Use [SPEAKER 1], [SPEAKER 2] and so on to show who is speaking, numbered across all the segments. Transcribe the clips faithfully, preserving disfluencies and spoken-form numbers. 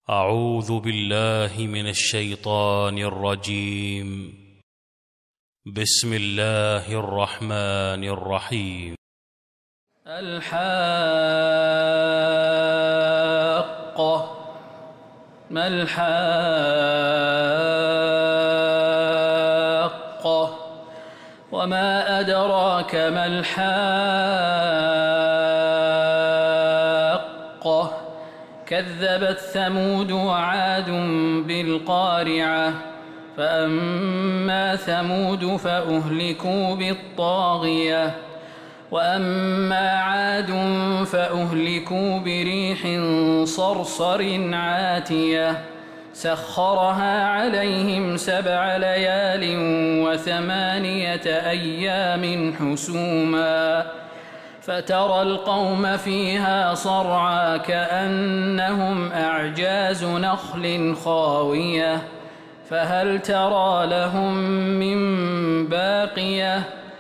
[SPEAKER 1] أعوذ بالله من الشيطان الرجيم. بسم الله الرحمن الرحيم.
[SPEAKER 2] الحاقة. ما الحاقة وما أدراك ما الحاقة. كذبت ثمود وعاد بالقارعة. فأما ثمود فأهلكوا بالطاغية وأما عاد فأهلكوا بريح صرصر عاتية سخرها عليهم سبع ليال وثمانية أيام حسوما فترى القوم فيها صرعى كأنهم أعجاز نخل خاوية فهل ترى لهم من باقية.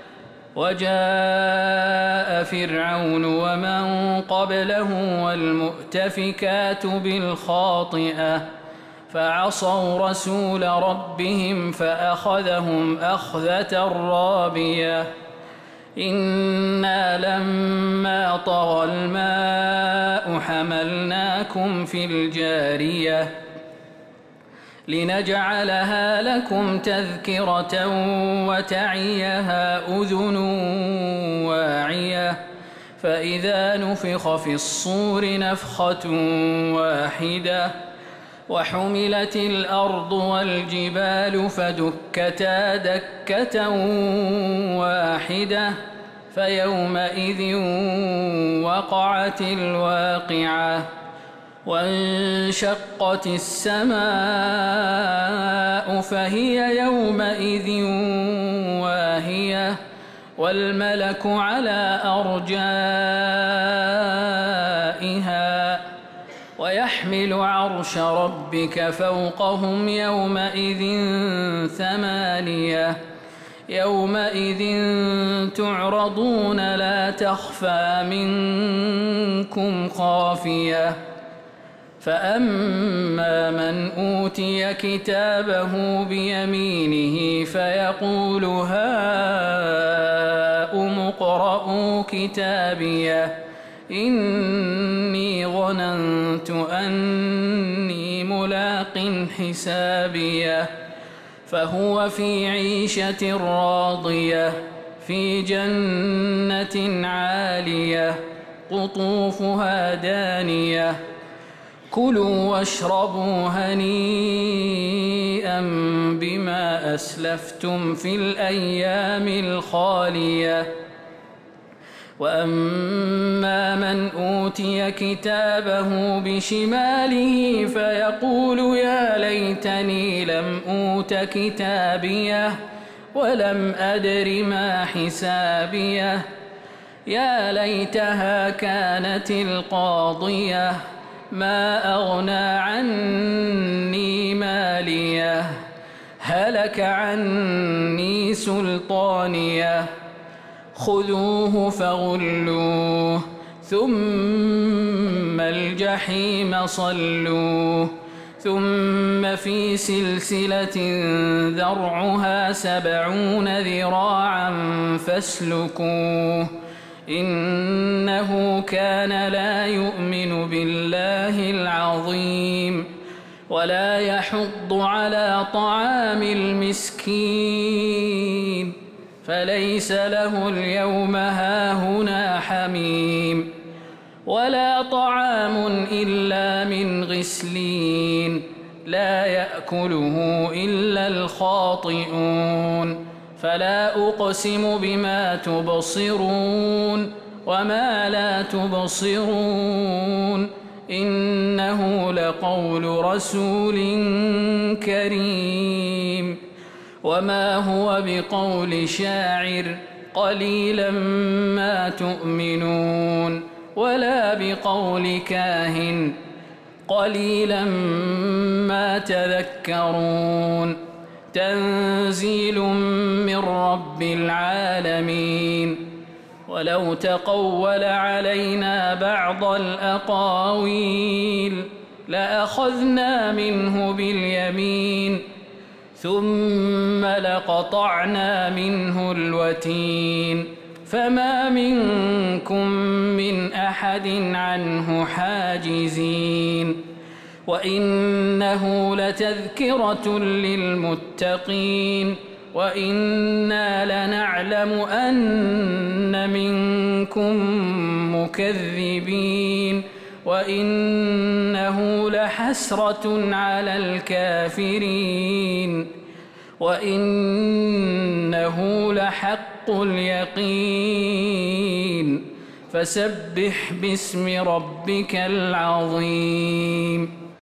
[SPEAKER 2] وجاء فرعون ومن قبله والمؤتفكات بالخاطئة فعصوا رسول ربهم فأخذهم أخذة رابية. إنا لما طغى الماء حملناكم في الجارية لنجعلها لكم تذكرة وتعيها أذن واعية. فإذا نفخ في الصور نفخة واحدة وحملت الأرض والجبال فدكتا دكة واحدة فيومئذ وقعت الواقعة. وانشقت السماء فهي يومئذ واهية والملك على أرجائها ويحمل عرش ربك فوقهم يومئذ ثمانية. يومئذ تعرضون لا تخفى منكم خافية. فأما من أوتي كتابه بيمينه فيقول هاؤم اقرءوا كتابيه إني ظننت أني ملاق حسابيه. فهو في عيشة راضية في جنة عالية قطوفها دانية. كلوا واشربوا هنيئا بما أسلفتم في الأيام الخالية. وأما من أوتي كتابه بشماله فيقول يا ليتني لم أوت كتابيه ولم أدر ما حسابيه. يا ليتها كانت القاضية ما أغنى عني ماليه هلك عني سلطانيه. خذوه فغلوه ثم الجحيم صلوه ثم في سلسلة ذرعها سبعون ذراعا فاسلكوه إنه كان لا يؤمن بالله العظيم ولا يحض على طعام المسكين فليس له اليوم هاهنا حميم ولا طعام إلا من غسلين لا يأكله إلا الخاطئون. فلا أقسم بما تبصرون وما لا تبصرون إنه لقول رسول كريم وما هو بقول شاعر قليلا ما تؤمنون ولا بقول كاهن قليلا ما تذكرون. تنزيل من رب العالمين. ولو تقول علينا بعض الأقاويل لأخذنا منه باليمين ثم لقطعنا منه الوتين فما منكم من أحد عنه حاجزين وإنه لتذكرة للمتقين وإنا لنعلم أن منكم مكذبين وإنه لحسرة على الكافرين وإنه لحق اليقين فسبح باسم ربك العظيم